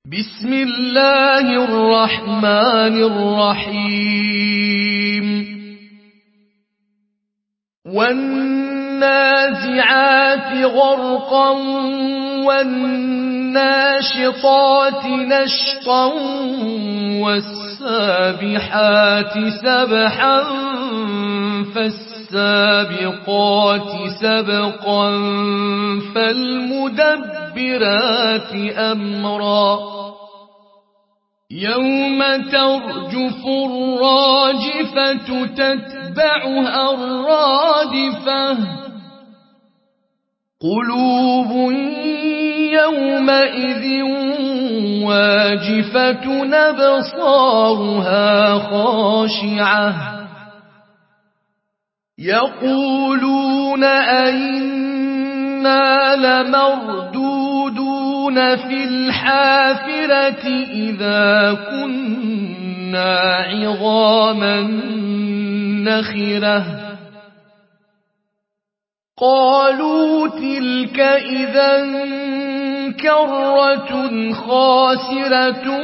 بسم الله الرحمن الرحيم والنازعات غرقا والناشطات نشطا والسابحات سبحا فالسابقات سبقا فالمدبرات أمرا يوم ترجف الراجفة تتبعها الرادفة قلوب يومئذ واجفة أبصارها خاشعة يقولون أئنا لمردودون في الحافرة إذا كنا عظاما نخرة قالوا تلك إذا كرة خاسرة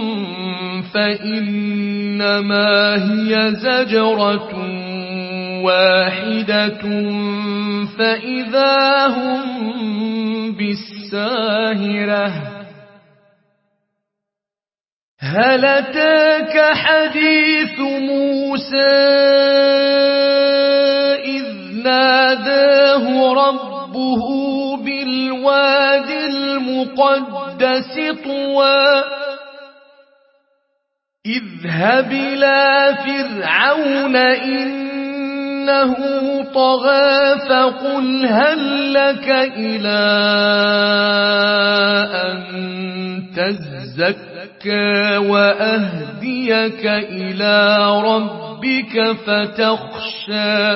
فإنما هي زجرة واحدة فإذا هم بالساهرة هل أتاك حديث موسى إذ ناداه ربه بالواد المقدس طوى اذهب إلى فرعون إنه طغى فقل هل لك إلى أن تزكى وأهديك إلى ربك فتخشى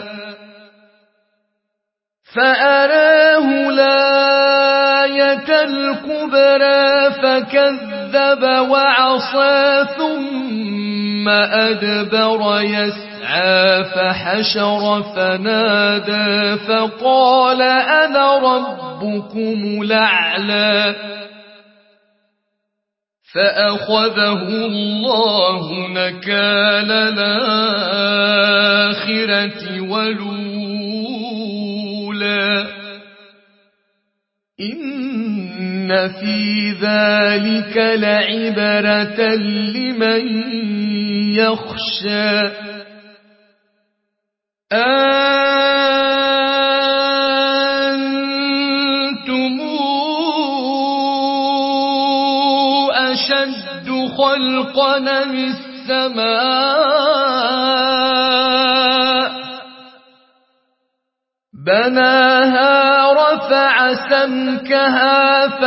فأراه الآية الكبرى فكذب وعصى ثم أدبر يسعى فحشر فنادى فقال أنا ربكم الأعلى فأخذه الله نكال الآخرة والأولى إن في ذلك لعبرة لمن يخشى أنتم أشد خلقا أم السماء بناها رفع سمكها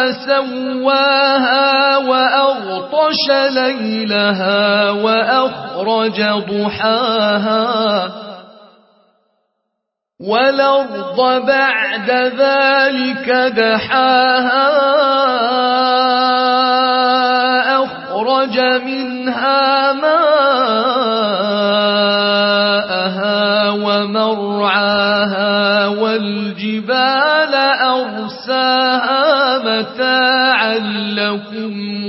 فسواها وأغطش ليلها وأخرج ضحاها والأرض بعد ذلك دحاها أخرج منها ماءها ومرعاها والجبال أرساها متاعا لكم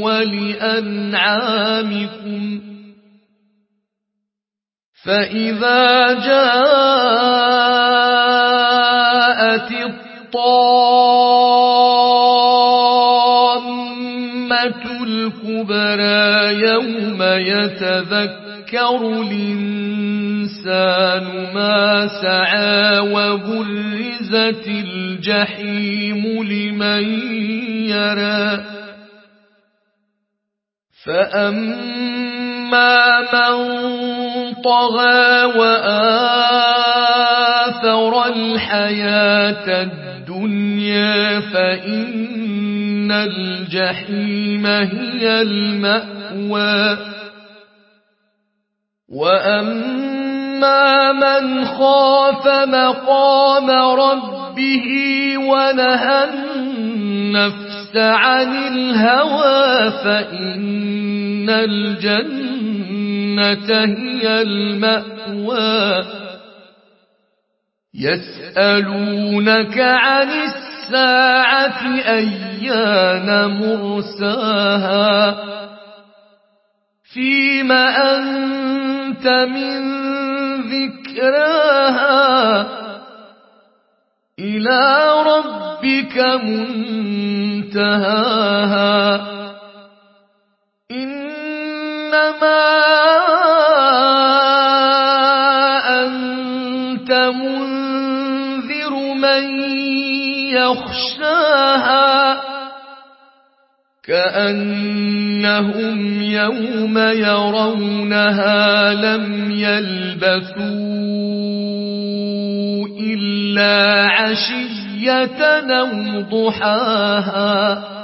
ولأنعامكم فإذا جاءت الطامة الكبرى يوم يتذكر الإنسان ما سعى وبرزت الجحيم لمن يرى فأما من طغى وآثر الحياة الدنيا فإن الجحيم هي المأوى وأما من خاف مقام ربه ونهى النفس عن الهوى فإن الجنة هي المأوى يسألونك عن الساعة أيان مرساها فيم أنت من ذكراها إلى ربك منتهاها إنما أنت منذر من يخشاها كأنهم يوم يرونها لم يلبثوا إلا عشية أو ضحاها